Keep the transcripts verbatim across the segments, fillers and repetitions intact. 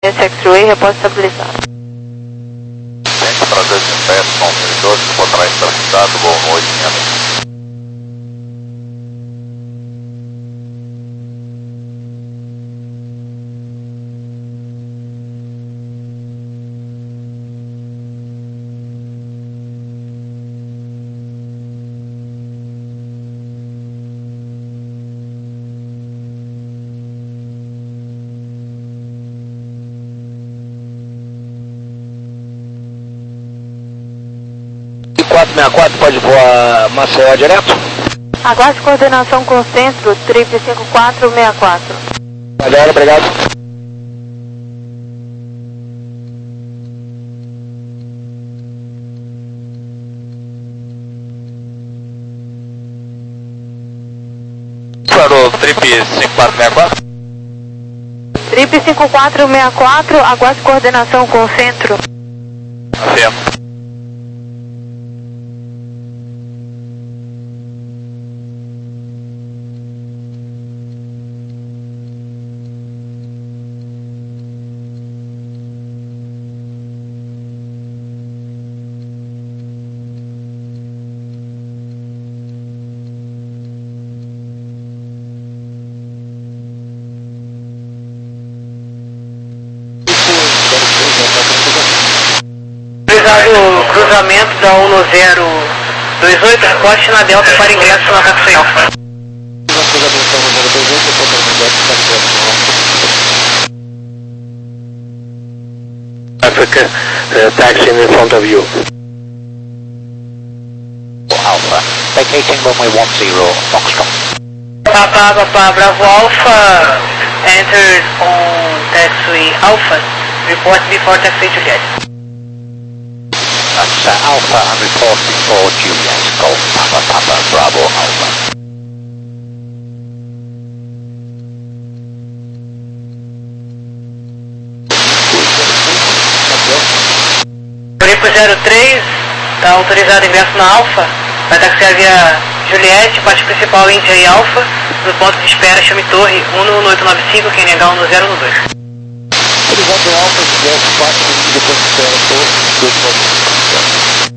X-Ray, reporte estabilizado. Gente, prazer de pé, som mil e doze, vou atrás estabilizado, boa noite, minha amiga. quatro seis quatro, pode voar Maceió direto? Aguarde coordenação com o centro, triplo cinco quatro seis quatro. Valeu, obrigado. Parou, trip cinco quatro seis quatro? Trip cinco quatro seis quatro, aguarde coordenação com o centro. Certo. O cruzamento da um no zero dois oito, reporte na Delta para ingresso na Taxi Alpha. Africa, uh, taxi in front of you. Alpha, vacating runway one zero, Foxtrot. Papa, Papa, Bravo Alpha, entered on taxiway Alpha, report before taxi Juliet. That's uh, Alpha and report before Juliet, Golf Papa Papa Bravo Alpha. Grupo zero três, está autorizado ingresso na Alpha, vai taxiar via Juliette, parte principal India e Alpha, no ponto de espera chame Torre um no oito nove cinco, quem negar um no zero no dois. Autorizado Alpha, Juliette, parte depois de espera Torre dois nove cinco.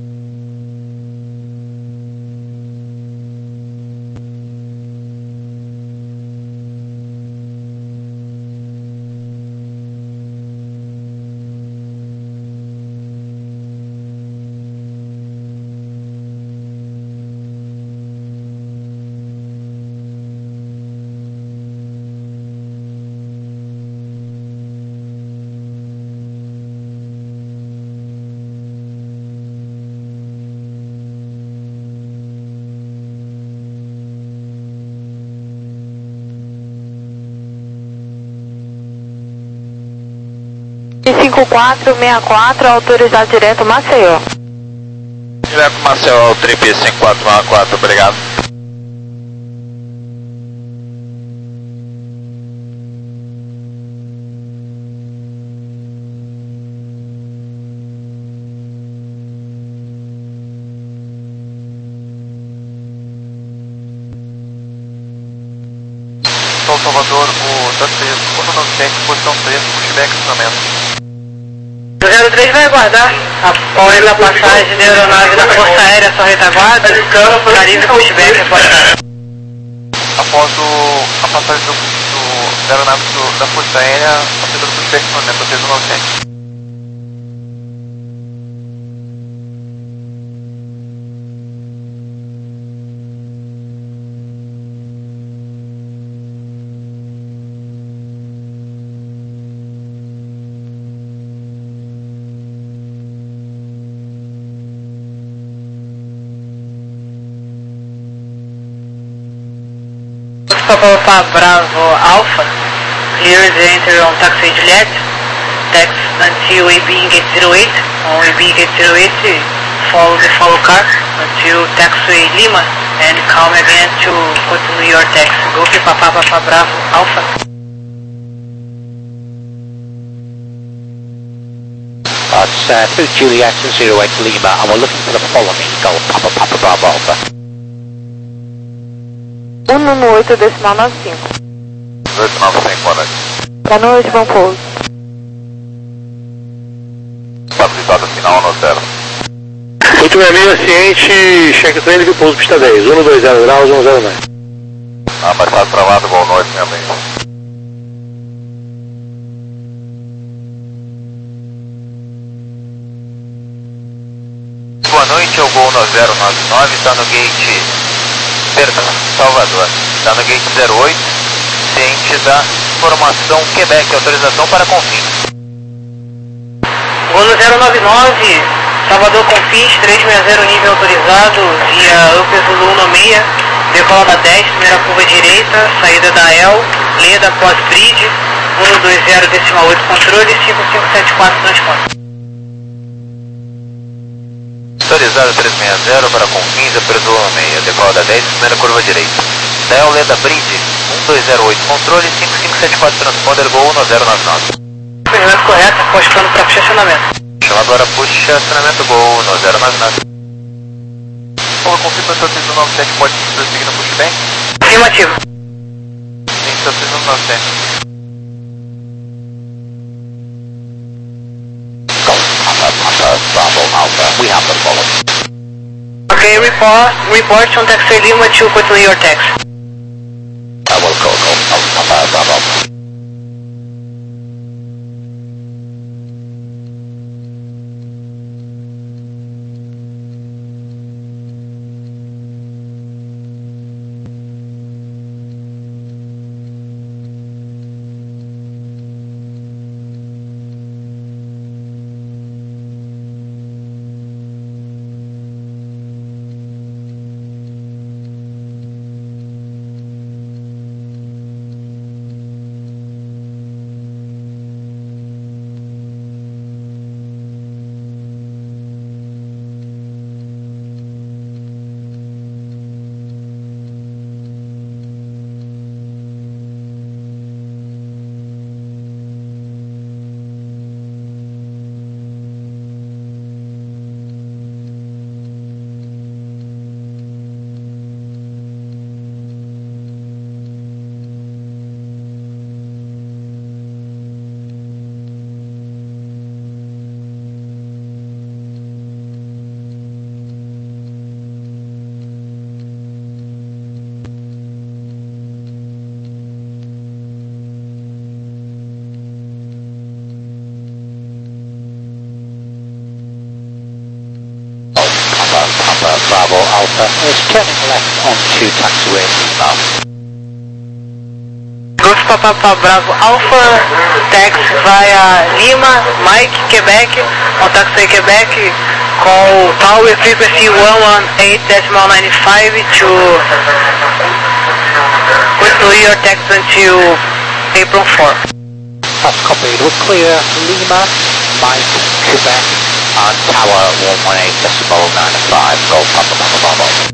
cinco quatro seis quatro, autorizado direto Maceió. Direto Maceió, trip cinco quatro seis quatro, obrigado. Sou Salvador, o taxi um nove sete, posição três, pushback instrumento. O zero três vai aguardar após a passagem da aeronave da Força Aérea, sua retaguarda, Caribe pushback reportado. Após o, a passagem do, do, da aeronave do, da Força Aérea, a pedra do pushback instrumento, três um nove sete. Papa Bravo Alpha, clear the entry on taxi Juliet, tax until A B gate zero eight, on A B gate zero eight, follow the follow car until taxiway Lima, and come again to continue your taxi. Go to Papa Papa Bravo Alpha. That's uh, two Juliet and zero eight Lima, and we're looking for the following, Golf Papa Papa Bravo Alpha. um no oito decimal nove cinco. oito nove cinco, boa noite. Boa noite, bom pouso. final no zero. oito seis seis, ciente, check trem de pouso pista dez, um dois zero graus, um zero nove. Ah, mas tá travado igual nós, minha mãe. Boa noite, eu Gol no zero nove nove, está no gate, perdão, Salvador, está no gate zero oito, ciente da formação Quebec, autorização para Confins. Gol no zero nove nove, Salvador Confins, trezentos e sessenta nível autorizado, via Upper Zulu um seis, decola da dez, primeira curva direita, saída da E L, Leda pós-bridge, um dois zero decimal oito controle, cinco cinco sete quatro transporte. Autorizado trezentos e sessenta para Confins, Upper Zulu um seis, decola da dez, primeira curva direita. Da E L, Leda bridge, um dois zero oito controle, cinco cinco sete quatro transponder, Gol no zero nove nove. Movimento correto, postando para posicionamento. Agora puxa acionamento Gol no zero nove nove. Por confirmação seis um nove sete, pode prosseguir no push bem? Afirmativo. Sim, seis um nove sete. Bravo Alpha, we have the following. Okay, report, report on taxi Lima to continue your taxi. I will go, go, Alpha, Bravo. Bravo Alpha is turning left onto taxiway now. Golf Papa Bravo Alpha, taxi via Lima, Mike, Quebec, on taxiway Quebec, call tower frequency one one eight decimal nine five to continue your taxi until April fourth. That's copied. We're clear. Lima, Mike, Quebec, and tower one one eight decimal nine five. Go Papa Papa Bravo.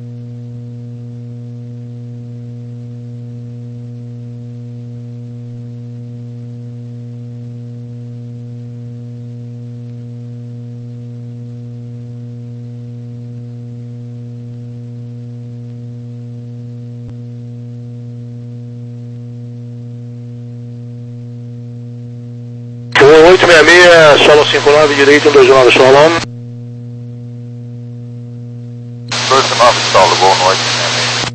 oito seis seis, solo cinco nove, direito, um dois nove, solo. dois nove, solo, Gol no oito seis seis.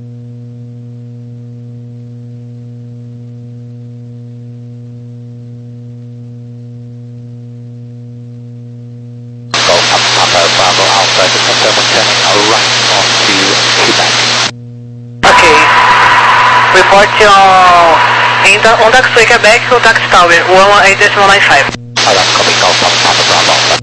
Go Papa Papa Bravo Alpha to confirm we're turning right onto Quebec. Okay. Report on in the, on taxiway Quebec to taxi tower one one eight decimal nine five. Alright, copy. Go Papa Papa Bravo Alpha.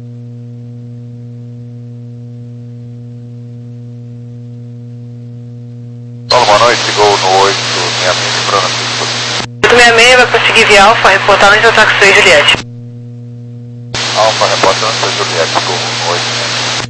Solo, boa noite, Gol no oito seis seis, lembrando aqui. oito seis seis vai prosseguir via Alpha, reportar no seu taxiway Juliette. Alfa, reportando para Juliette, Gol no oito seis seis.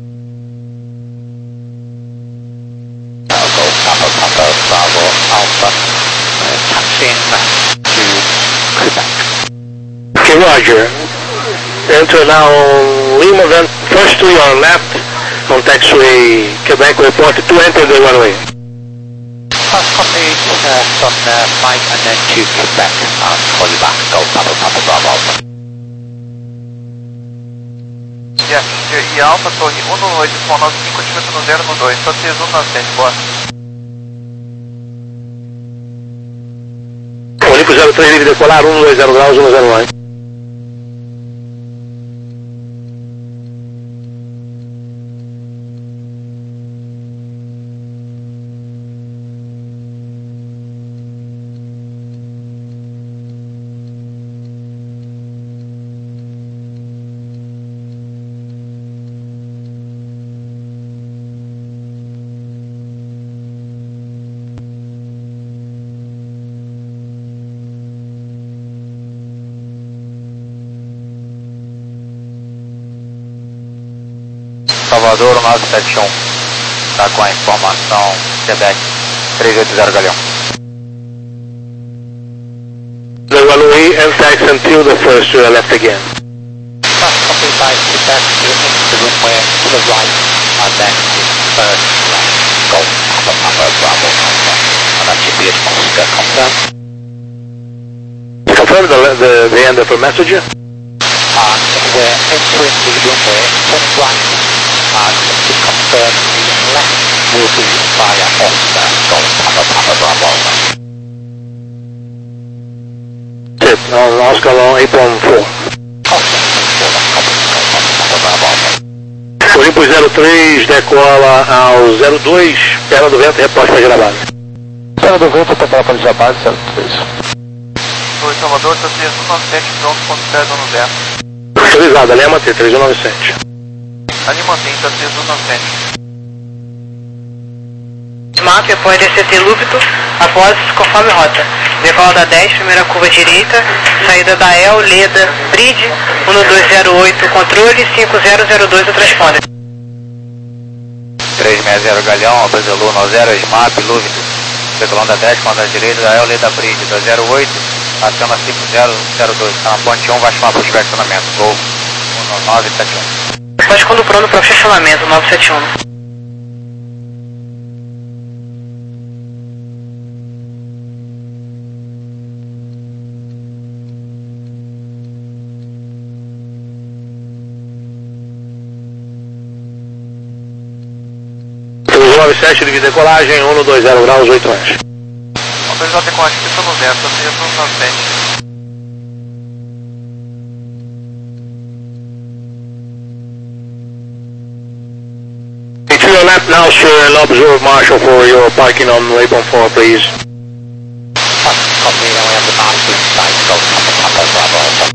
Now go Papa Papa Bravo Alpha. Uh, taxiing to Quebec. Okay, Roger. Enter now Lima, then first to your left on taxiway Quebec, report to enter the runway. First copied uh, from uh, Mike and then to Quebec and call you back. Go Papa Papa Bravo Alpha. Yes. Roger, e Alfa, torre um no oito, com nove cinco, altímetro no zero no dois, só três um nove sete, boa. Olimpo zero três, livre decolar, um dois zero graus, um zero nove. Salvador nove sete um, está com a informação Quebec três oito zero Galeão. The runway and tax until the first to the left again. That's copy by Quebec into the runway to the right and then first left, Golf Papa Papa Bravo Alpha, and that should be a Oscar confirm. Confirm the, the, the end of the messenger. And we're entering the runway, turning right, and to confirm the left will be via Oscar, Golf Papa Papa Bravo Alpha. Tip, uh, Oscar long eight one four. Oscar, that's copy, Golf Papa Bravo Alpha. Olimpo zero três, decola ao zero dois, perna do vento, reposta para Jabá. Perna do vento, para para Jabá, zero três. Torre Salvador, só três um nove sete, pronto, ponto zero no zero. Autorizada, Lema T três um nove sete. Ali mantém, tá três um nove sete. Map após D C T Lúbito, após conforme rota. Decola da dez, primeira curva direita, saída da E L, Leda, Bridge, um dois zero oito, controle, cinco zero zero dois, o transponder. três seis zero Galeão, Abrazelu nove zero, Smap, Lúbito, decolando da dez, com da direita, da E L, Leda, Bridge, dois zero oito, acima cinco zero zero dois, está na ponte um, vai chamar para o estacionamento, Gol um nove sete um. Pode quando pronto para o estacionamento, nove sete um. nove sete, de decolagem, um dois zero graus, oito antes. Autorizado com a descrição no zero, só três um nove sete. To your left now, sir, and observe Marshall for your parking on Labour four, please. Copy, then we have the master inside, go Papa Papa Bravo Alpha.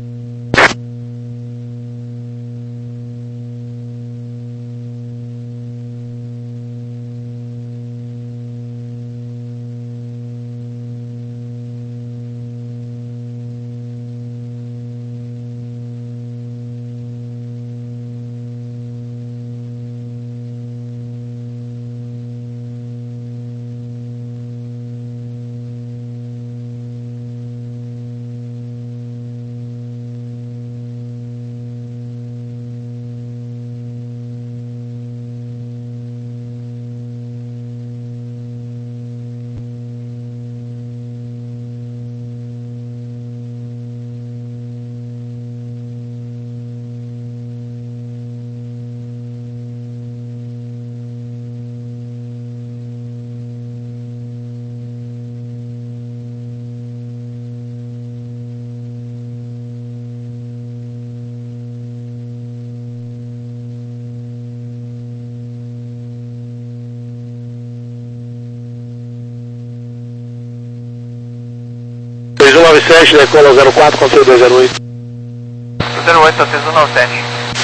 três um nove sete, decola zero quatro, controle dois zero oito. zero oito, três um nove sete.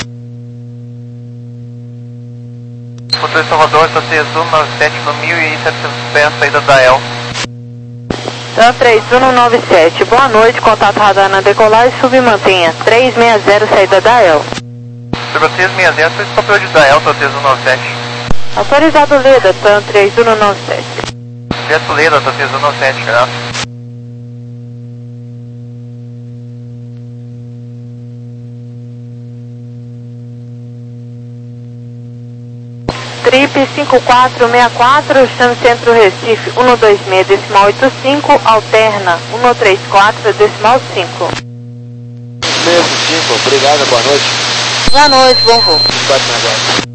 Controle Salvador, só três um nove sete no mil e setecentos pés, saída da E L. Então, três um nove sete, boa noite, contato radar na decolagem, submantenha, três seis zero, saída da E L. Sobre três seis zero, foi papel de da E L, só três um nove sete. Autorizado Leda, T A M três um nove sete. Direto Leda, só três um nove sete, graças. Trip cinco quatro seis quatro, chame Centro Recife, um dois seis, decimal oito cinco, alterna, um três quatro, decimal cinco. Mesmo cinco, obrigado, boa noite. Boa noite, bom voo. quatro negócios.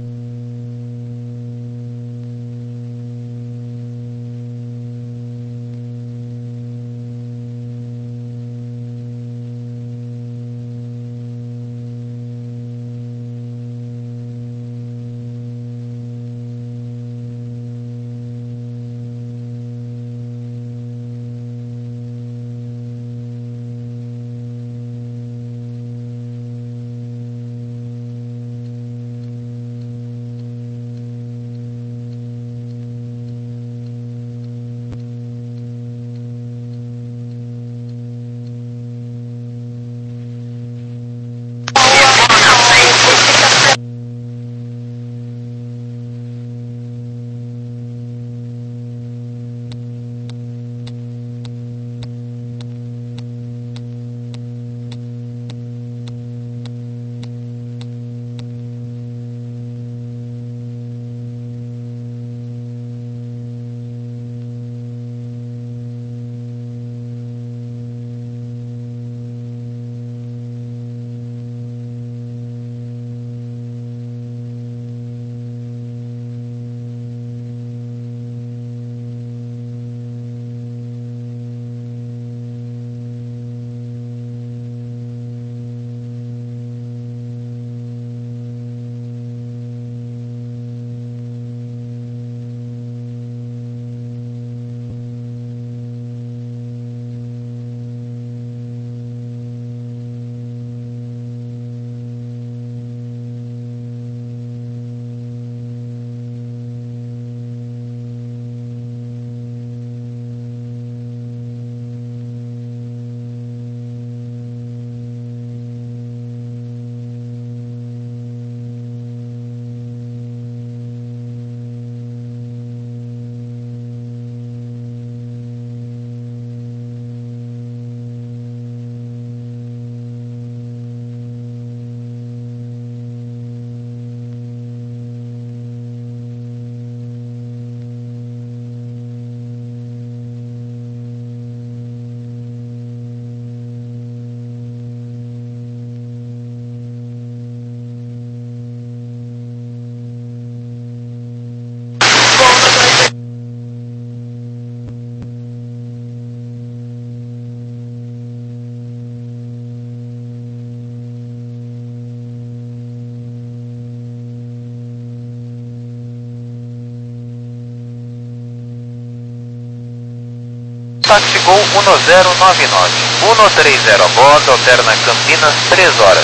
Táxi Gol um zero nove nove, um três zero a bordo, alterna Campinas, três horas.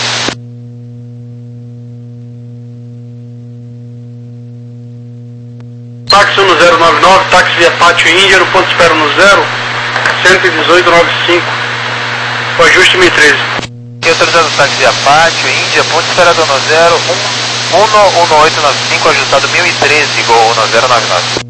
Táxi um zero nove nove, táxi via Pátio Índia, no ponto de espera no zero, cento e dezoito noventa e cinco, o ajuste mil e treze. E autorizado o táxi via Pátio Índia, ponto de espera no zero, um um oito nove cinco, ajustado mil e treze, Gol um zero nove nove.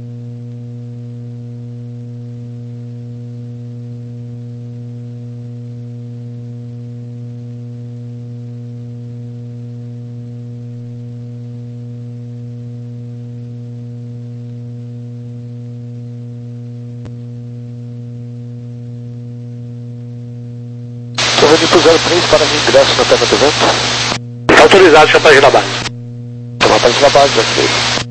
Para zero três para ingresso na terra do vento. Autorizado, chapéu da base. Chapéu da base, ok.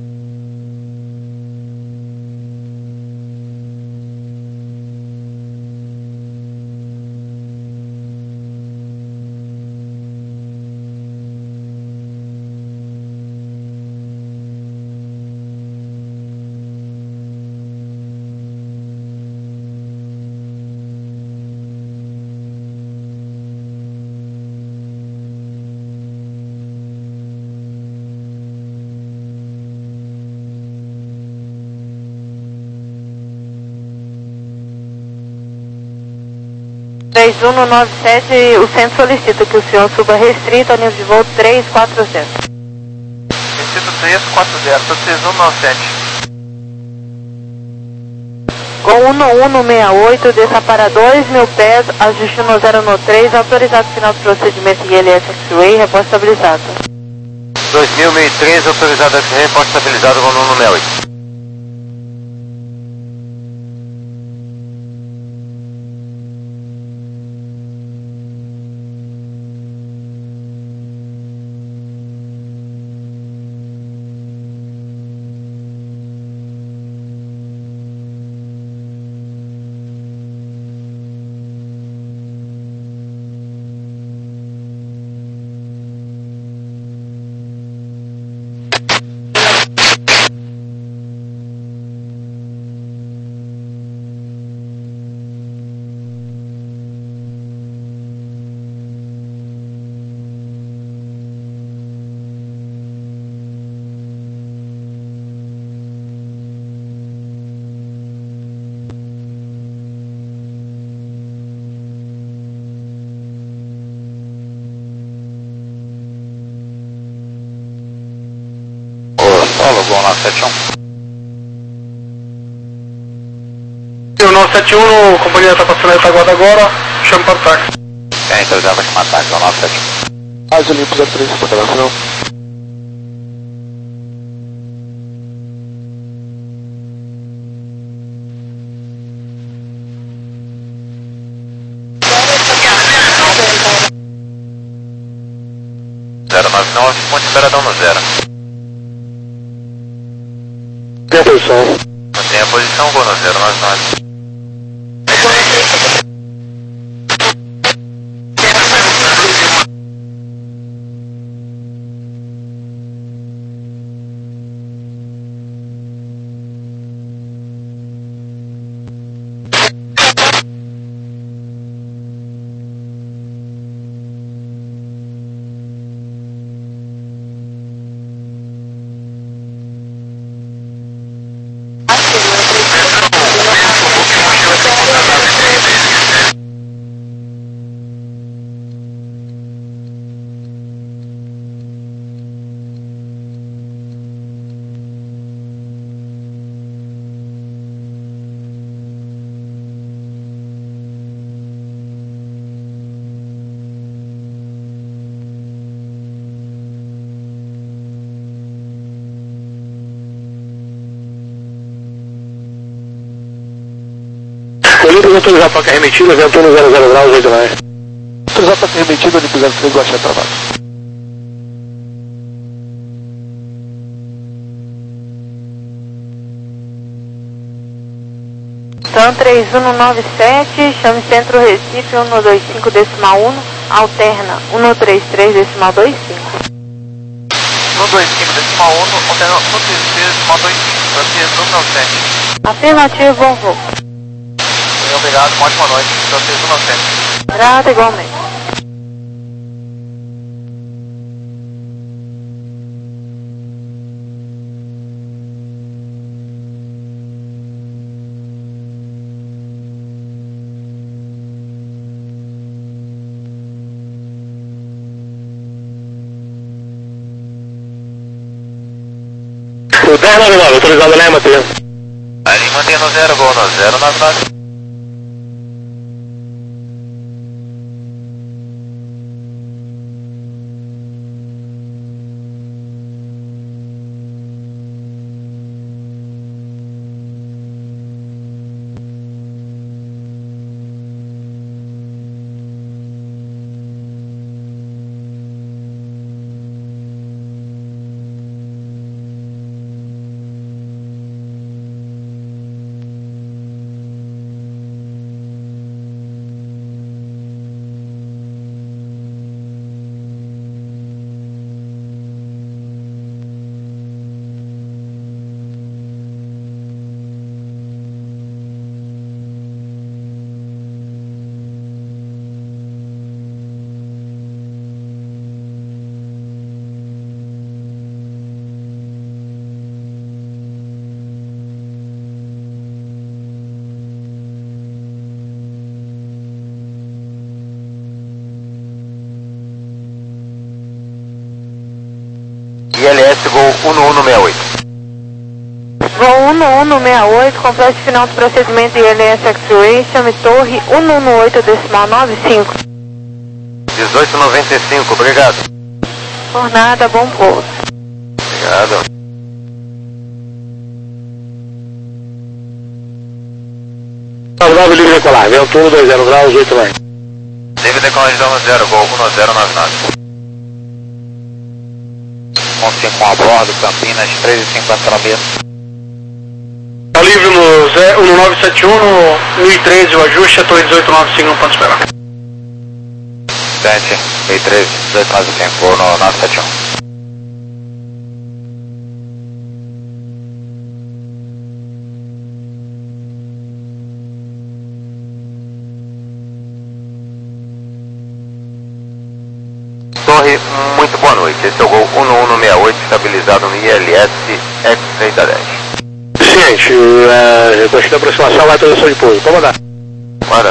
três um nove sete, o centro solicita que o senhor suba restrito ao nível de voo três quatro zero. Restrito três quatro zero, três um nove sete. Gol um um seis oito, desça para dois mil pés, ajuste no zero no três, autorizado final do procedimento I L S X-Ray, repórto estabilizado. dois mil e três, autorizado X-Ray, repórto estabilizado com o número sessenta e oito. Follow, Gol nove sete um. O nove sete um, a companhia está passando a retaguarda agora, chama para o táxi. Tem reserva de matar, Gol nove sete um. Azul limpo zero três, operação. zero nove nove, ponte esperadão no zero. Tem a posição. Mantenha a posição, Gol no zero nove nove. Olímpio autorizar para carga remetida, vento no zero zero graus, oito mais. Autorizar para carga remetida, Olímpio zero três, Guaxé travado. Então três um nove sete, chame Centro Recife um dois cinco decimal um, alterna um três três decimal dois cinco. um dois cinco decimal um, alterna um três três decimal dois cinco, francês um nove sete. Afirmativo, bom voo. Obrigado, uma ótima noite, francês um nove sete. Grata igualmente. O dez nove nove, autorizado na Lima, Ali mantenha no zero, Gol no zero nove nove. I L S Gol um um seis oito. Voo um um seis oito, complete final do procedimento I L S X-Ray, chame Torre um um oito decimal nove cinco. dezoito noventa e cinco, obrigado. Por nada, bom pouso. Obrigado. nove livre decolar, vento um dois zero graus, oito mais. Livre decolagem no zero, Gol um zero nove nove. ponto cinco a bordo, Campinas, três e cinquenta na mesa. Tá livre no um nove sete um, no mil e treze, o ajuste, a torre dezoito nove cinco, no ponto esperar. sete, mil e treze, dezoito nove cinco, no nove sete um. Torre, muito boa noite. Esse é o Gol um um seis oito, estabilizado no I L S X-Ray da dez. Ciente, é, request de aproximação, vai autorização de pouso. Pode mandar. Manda.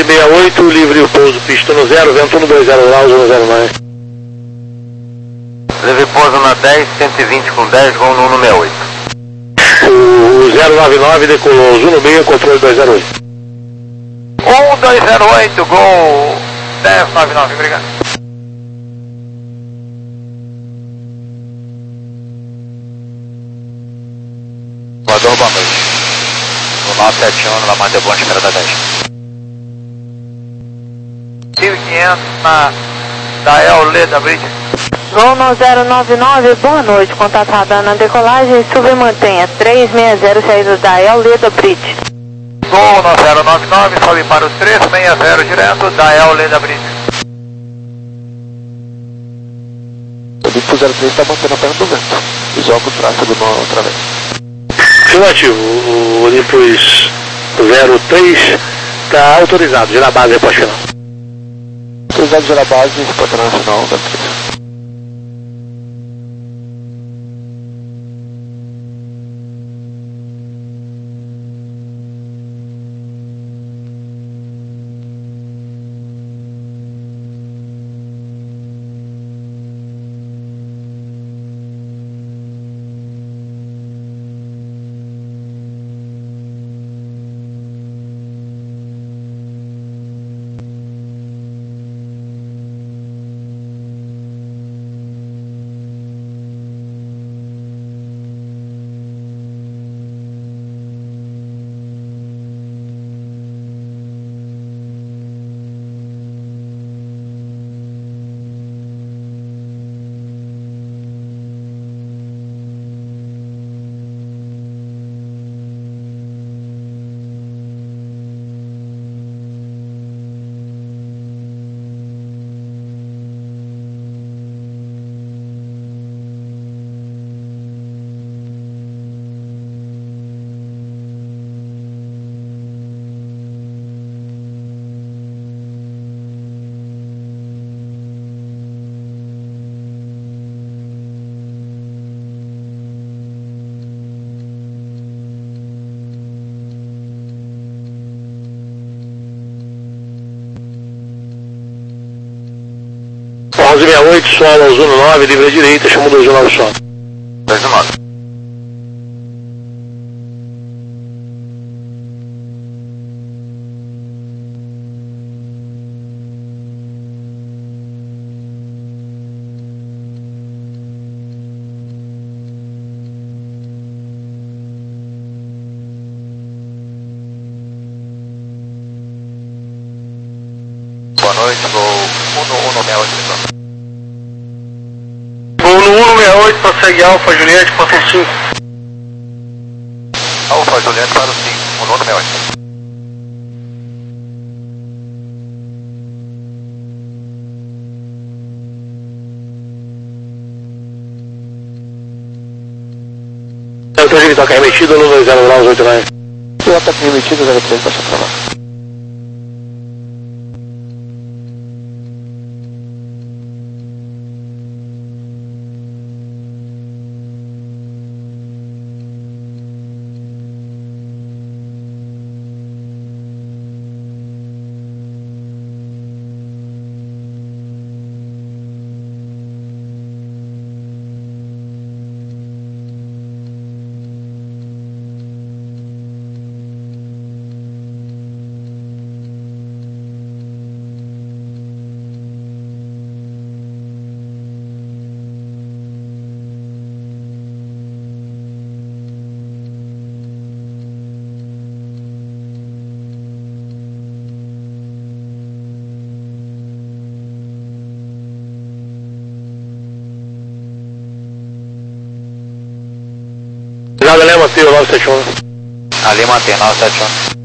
sessenta e oito, livre o pouso, pista no zero, vento um dois zero graus, um zero mais. Livre pouso na dez, cento e vinte com dez, gol no um sessenta e oito. O zero nove nove decolou, Zuno meio, controle dois zero oito. um dois zero oito, gol dez nove nove, obrigado. Voador, boa noite. O nove sete um, lá mantém bom, espera da dez. mil e quinhentos na Dael Leda Bridge. Gol no zero nove nove, boa noite, contatada na decolagem, sub e mantenha três seis zero, saída da El Leda Bridge. Gol no zero nove nove, sobe para o três seis zero direto da El Leda Bridge. O Olympus zero três está mantendo a perna do vento e joga o tráfego no outra vez. Afirmativo, o Olympus zero três está autorizado, gerar base depois final. Autorizado gerar base, repórter nacional, zero três. onze sessenta e oito, solo, Zuno nove, livre à direita, chama dois nove solo. dois nove. Boa noite, gol um no um sessenta e oito. Gol no um sessenta e oito, prossegue Alfa Juliette, quatro cinco. Alfa Juliette para o cinco, o um sessenta e oito. Eu tô de toca remetido no dois zero graus, oito nove. O ataque remetido, zero três, baixa pra lá. Nada, Lema, Tio, nove sete um. Ali mantém, nove sete um.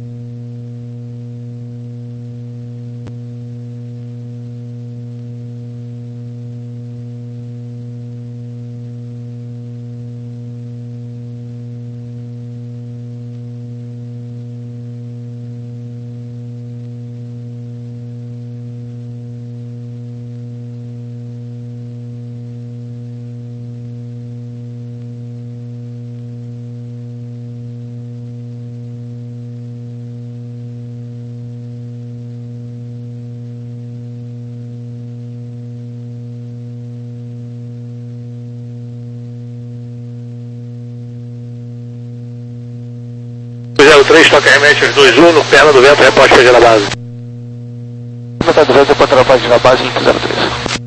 zero três, toca remete aos dois um, no perna do vento, reporte chegar na base. Perna do vento, reporte na base, na base, zero três.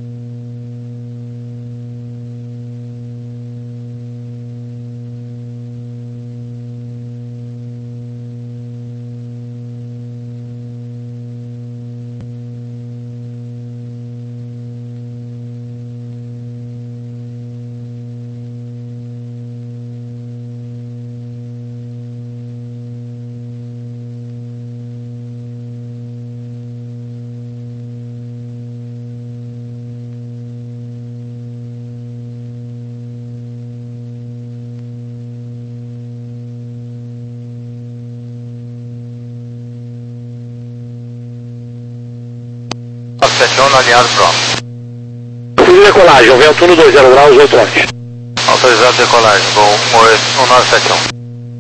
sete um, alinhado pronto. Tudo decolagem, vento um dois zero graus, oito antes. Autorizado decolagem, voo um nove sete um.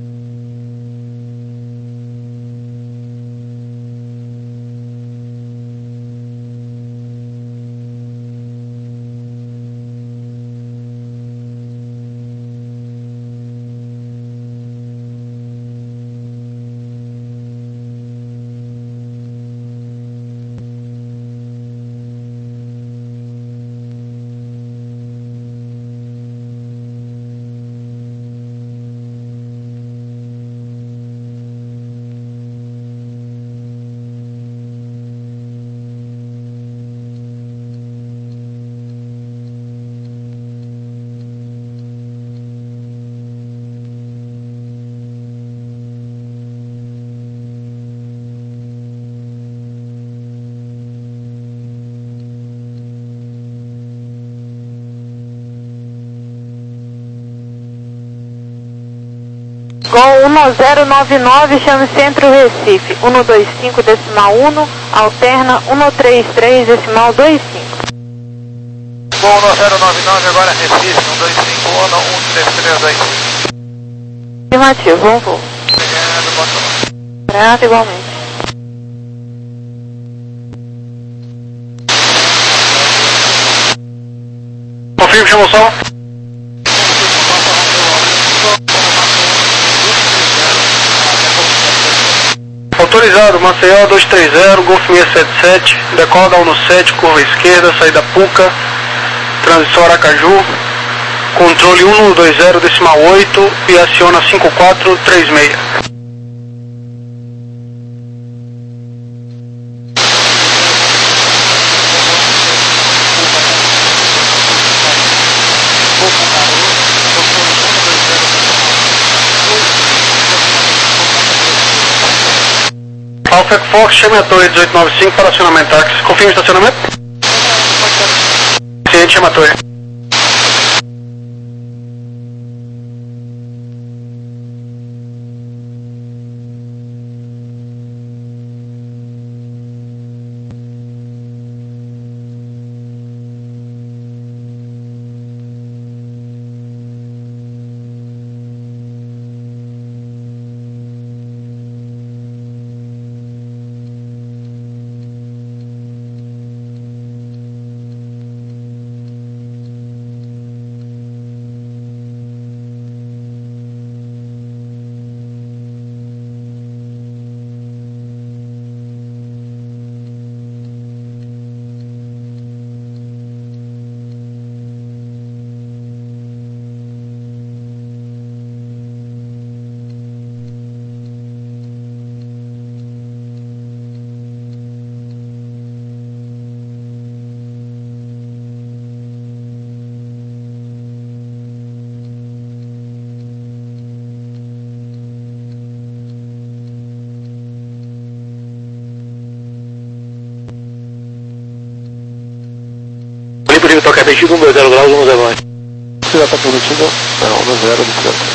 Gol um zero nove nove, chame Centro Recife, um dois cinco decimal um, alterna um três três decimal dois cinco. Gol um zero nove nove, agora Recife, um dois cinco um, um três três dois cinco. Afirmativo, bom voo. Obrigado, bom trabalho. Obrigado, igualmente. Confirme, chamou som. Autorizado, Maceió dois três zero, Golf seis sete sete, decola da um sete, curva esquerda, saída Puca, transição Aracaju, controle um dois zero decimal oito e aciona cinco quatro três seis. Alfa Fox, chame a torre dezoito noventa e cinco para acionamento táxi. Confirme o estacionamento? Ciente, chama a torre. Limpo, toca permitido um dois zero graus, um zero antes. Se já está permitido, é um zero do centro.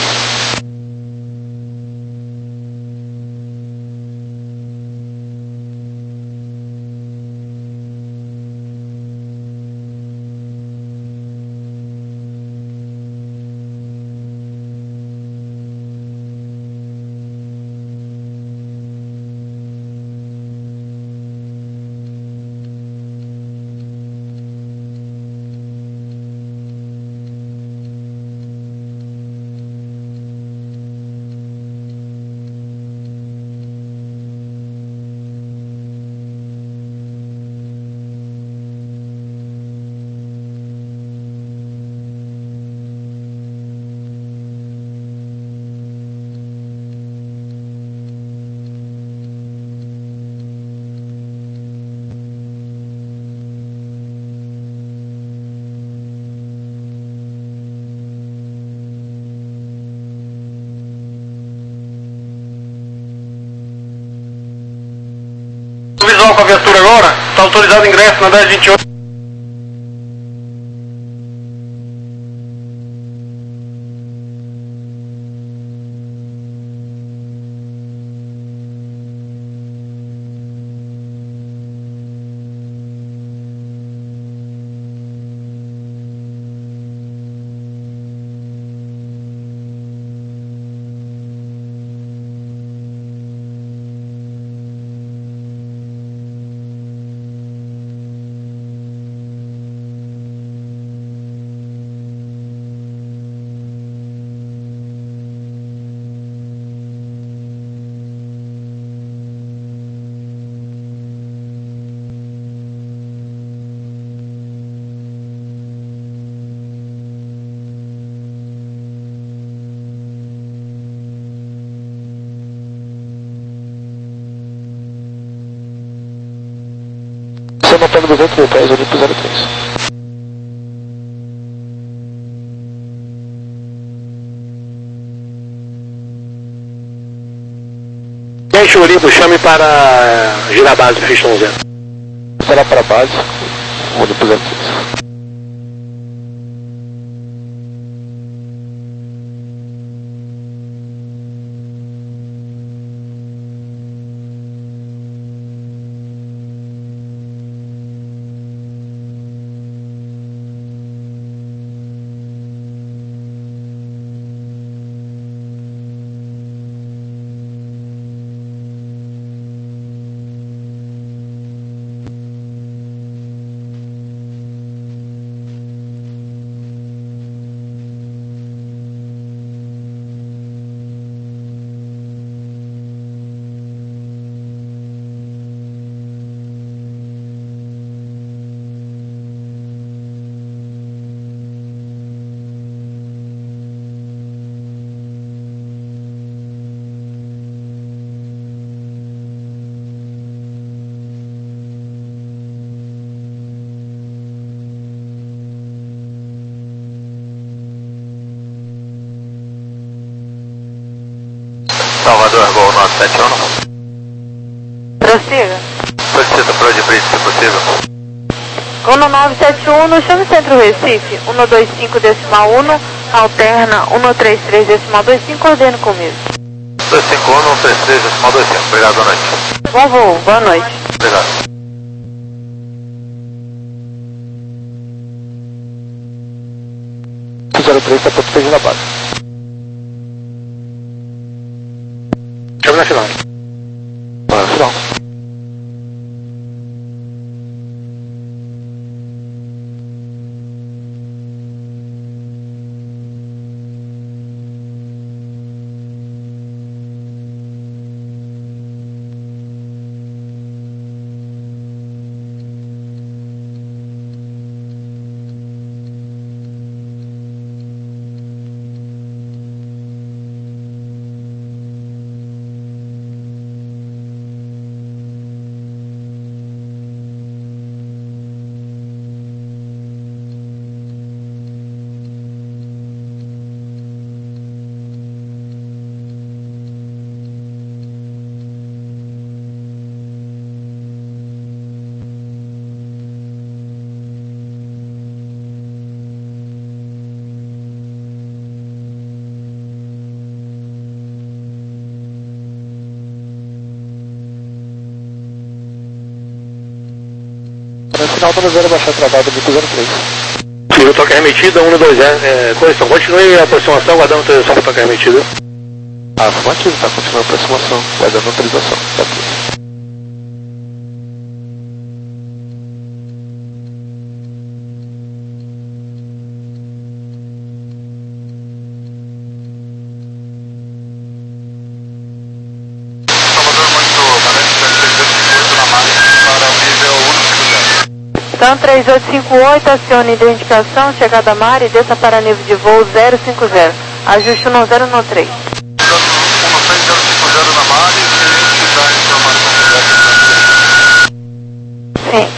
com a viatura agora. Está autorizado o ingresso na dez vinte e oito. Você não pega duzentos mil pés, Olimpo zero três. Deixa o Olimpo, chame para girar a base, Houston zero. Será para a base, Olimpo zero três. Salvador, Gol nove sete um. Prossiga. Solicita para o Bridge, se possível. Gol nove sete um, no chame Centro Recife, cento e vinte e cinco decimal um, alterna cento e trinta e três decimal vinte e cinco, ordeno comigo. dois cinco um, cento e trinta e três decimal vinte e cinco, obrigado, boa noite. Bom voo, boa noite. Obrigado. zero três está protegendo a base. Chame na final. Para a final. No final do zero baixar travado do zero três. Liga o toque remetida, um dois zero, é, correção. Continue a aproximação, aguardando autorização para o toque remetida. Ah, afirmativo, está continuando a aproximação, vai dando autorização. Tá aqui. Então três oito cinco oito, acione identificação, chegada a mar e desça para nível de voo zero cinco zero. Ajuste um zero no três. Sim.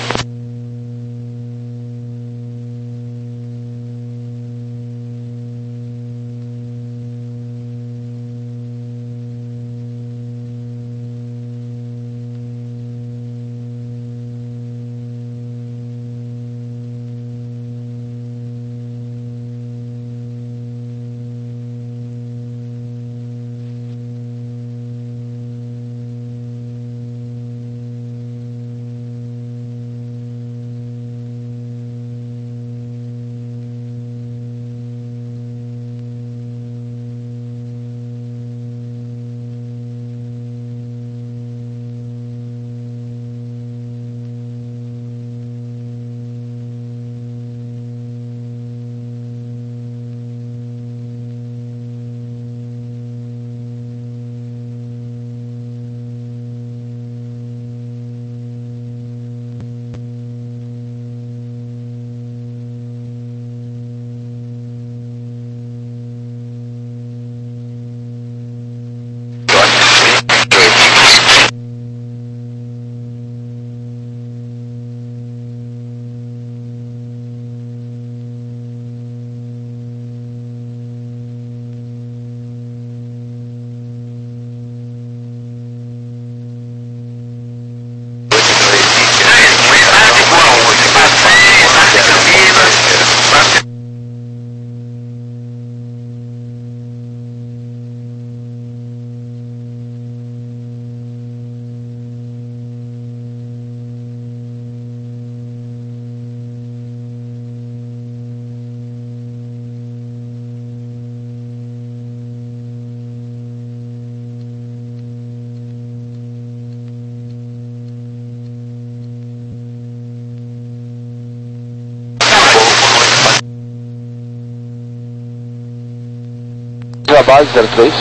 A base zero três.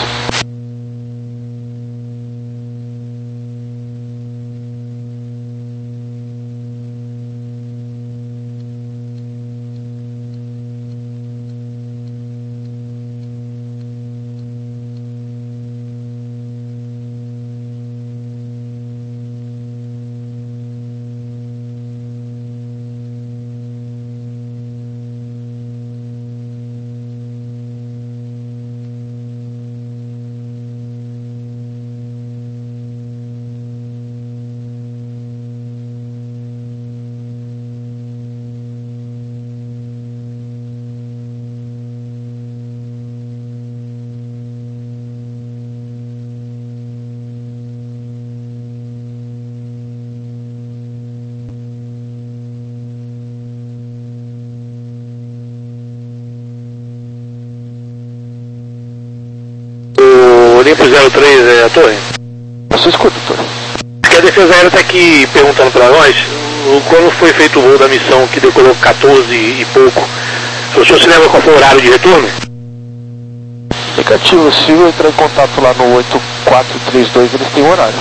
Olimpo zero três é a torre? Eu sou escuta, torre. Que a defesa aérea está aqui perguntando para nós o, quando foi feito o voo da missão que decolou quatorze e pouco. O senhor se lembra qual foi o horário de retorno? Negativo, se eu entrar em contato lá no oito quatro três dois, eles têm um horário.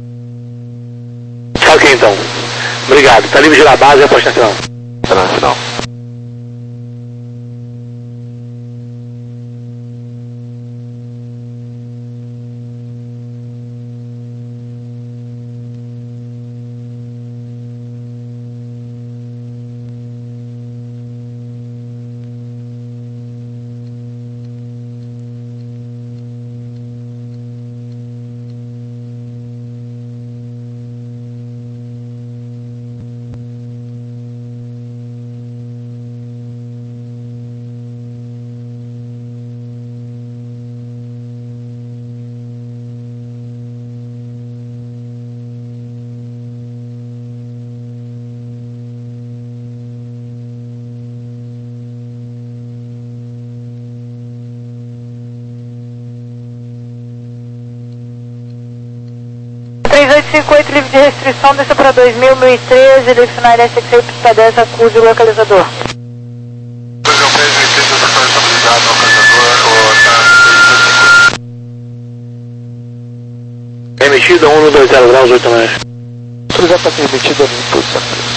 Tá ok então. Obrigado. Tá livre de la base e aposta na final. Tá na final. três oito cinco oito, livre de restrição, desça para dois mil, mil e treze, livre final S X seis, pista dez, acuse o localizador. dois mil e treze, mil e treze, estação estabilizada, localizador, ou Remetida um no dois zero graus, oito mais. Autorizado para ser remetida no input zero três.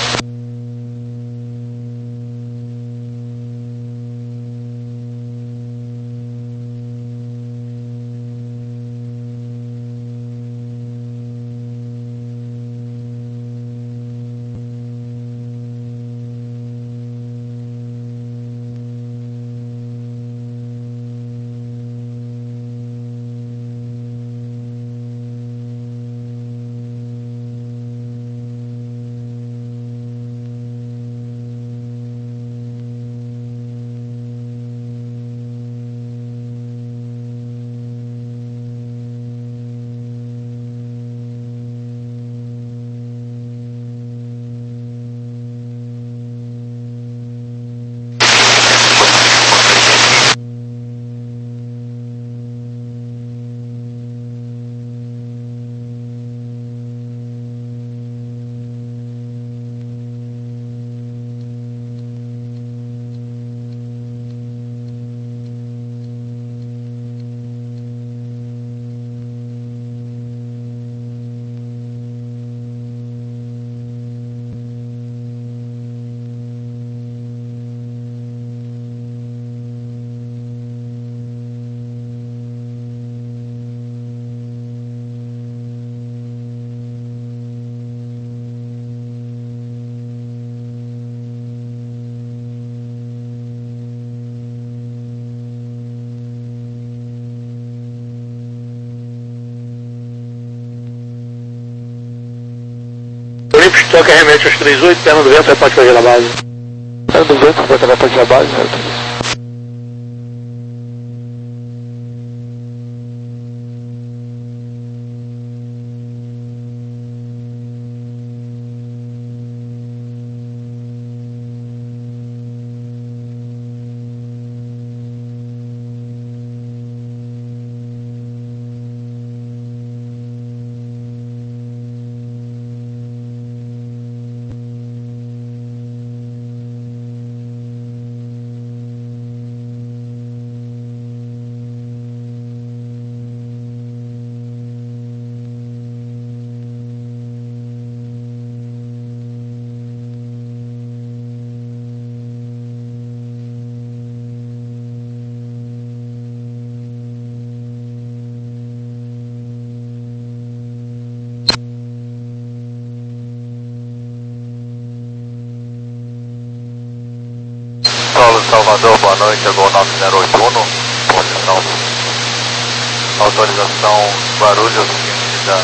Estoque remete aos trinta e oito, perna do vento, reporte para a base. Perna do vento, vai trabalhar para a base, né? Solo Salvador, boa noite, Gol nove zero oito um, posição, autorização Guarulhos, da...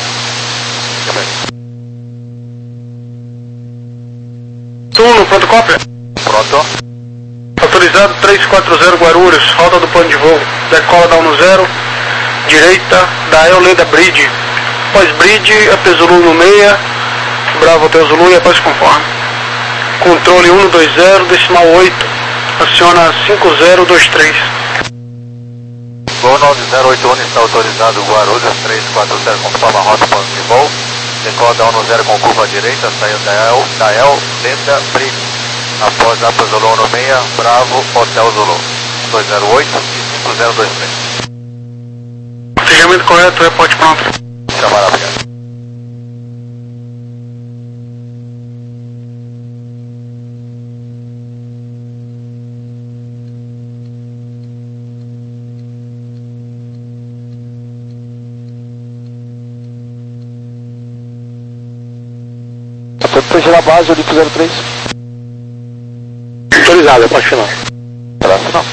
Turno, pronto, cópia. Pronto. Autorizado três quatro zero Guarulhos, rota do plano de voo, decola da um zero, direita da Eoleda Bridge, pós-bridge, após Zulu no meia, Bravo Hotel Zulu e após conforme. Controle um dois zero, decimal oito, aciona cinco zero dois três. Gol nove zero oito um está autorizado Guarulhos três quatro zero, conforma a rota plano de voo, decola da um zero com curva direita, saiu da El, da Eoleda Bridge, após após Zulu no meia, Bravo Hotel Zulu, dois zero oito e cinco zero dois três. Fechamento correto, reporte pronto. Chamar, obrigado. Sempre proteger a base, Olímpio zero três. Autorizado, reporte final. Para final.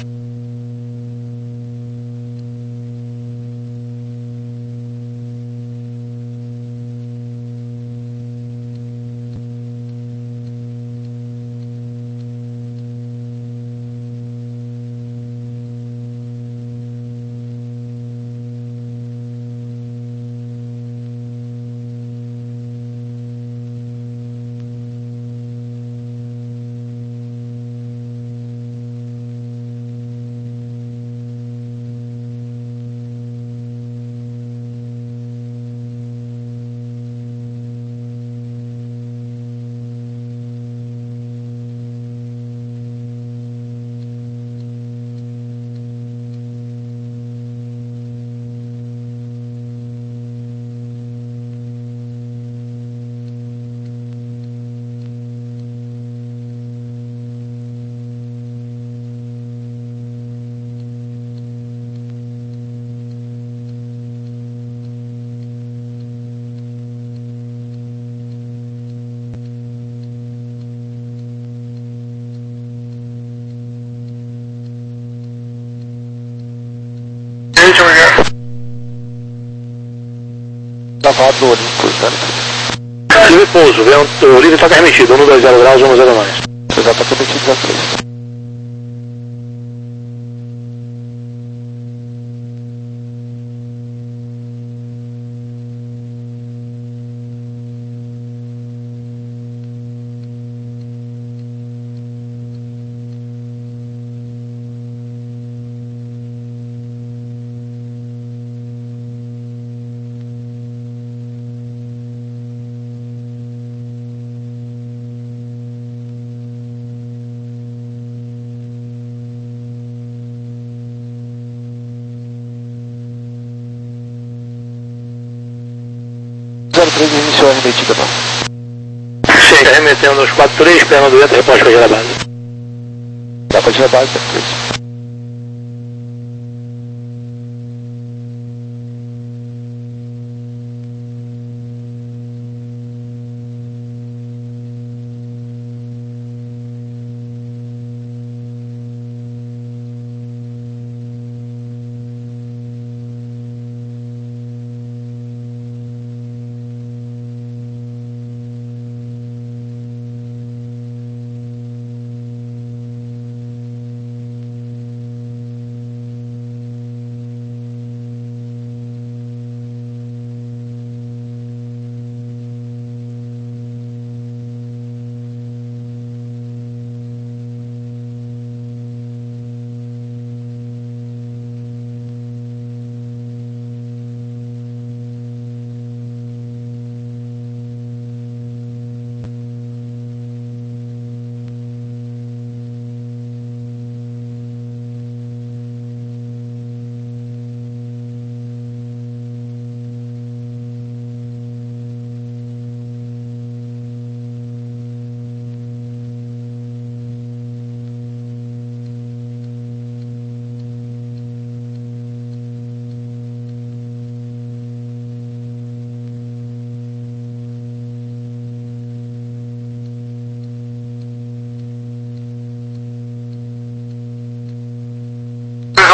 Gravado Olímpio, certo? De repouso, vento, o livre está permitido, um dois zero graus, um zero mais. Já está permitido zero três. zero três iniciou a remetida, não? Sim, remetendo aos quatro três, perna do vento, reporte para a base. Dá para tirar a base, zero três.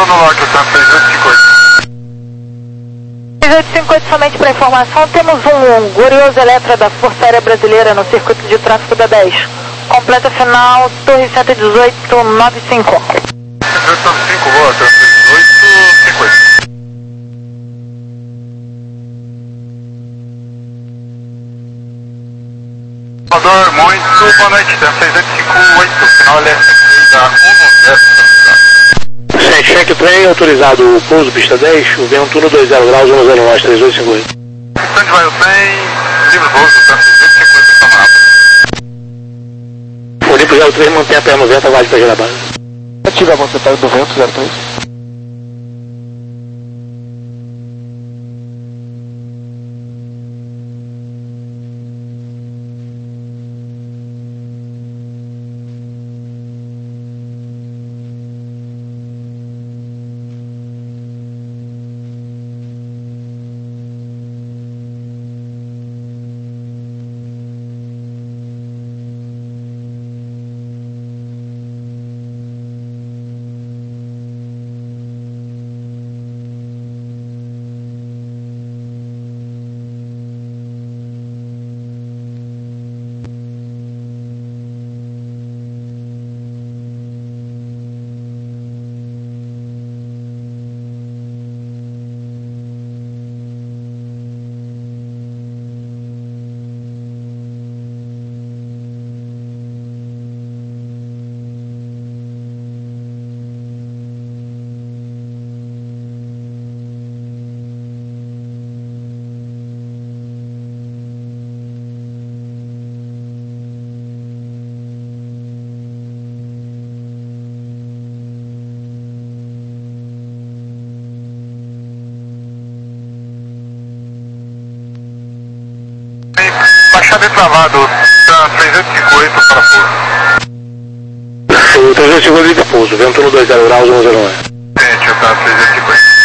Show no lock, o Santos três oito cinco oito. três oito cinco oito, somente para informação, temos um Glorioso Eletra da Força Aérea Brasileira no circuito de tráfego da dez. Completa final, Torre cento e dezoito, nove cinco. cento e dezoito, nove cinco, boa, cento e dezoito, cinco oito. Salvador, muito boa noite, cento e seis oito cinco oito, final L S três da um zero. Cheque trem, autorizado o pouso, pista dez, o vento um dois zero graus, um zero nove, três oito cinco oito. Stand vai o trem, livre pouso, cento e seis oito cinco oito, Samara. Olimpo zero três, mantém a pé no vento, aguarde para gerar base. Ativa a velocidade do vento, zero três. Baixada e travado, três oito cinco oito para pouso. O três oito cinco oito de pouso, vento um dois zero graus, um zero nove. Gente, eu tá três oito cinco oito.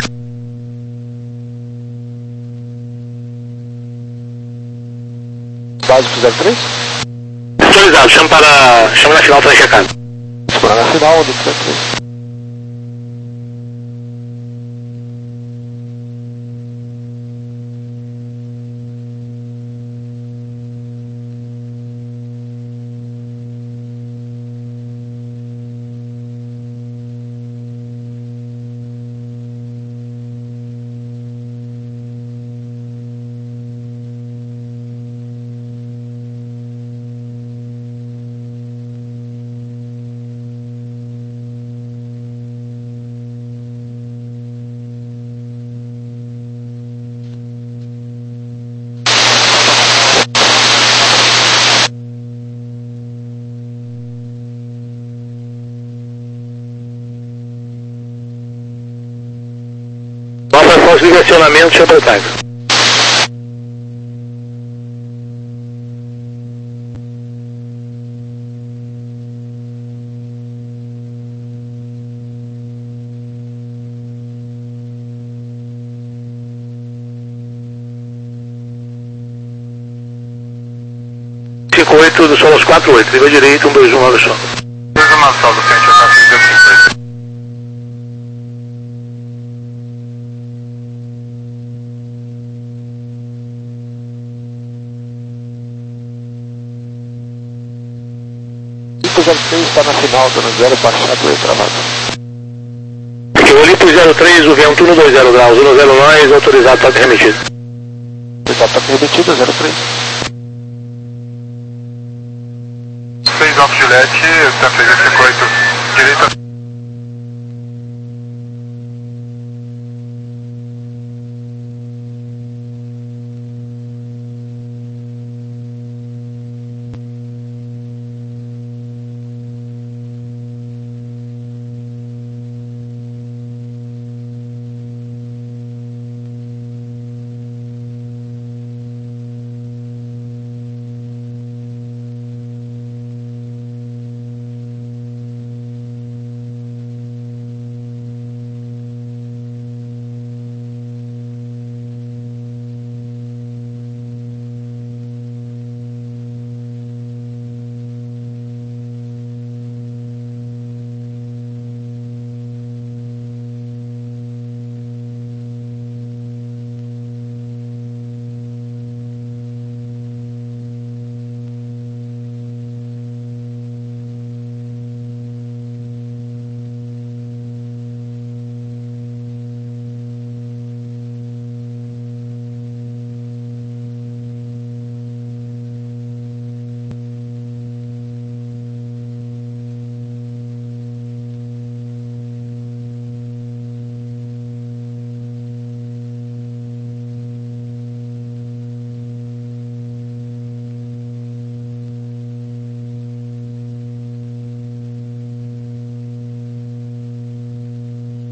Básico zero três. Autorizado, chama para. chama na final para checar. Segura na final do zero três. Nova força de direcionamento, chama para trás. cinco oito do solo aos quatro oito, nível direito, um dois um nove solo. dois um nove solo, frente, eu tá três oito cinco oito. zero três está na final, dando zero, baixado e travado. Aqui, o Olimpo zero três, o vento um dois zero graus, um zero nove, autorizado para ser remetido. Autorizado para ser remetido, zero três. seis Alfa Juliette, cento e seis oito cinco oito, direita.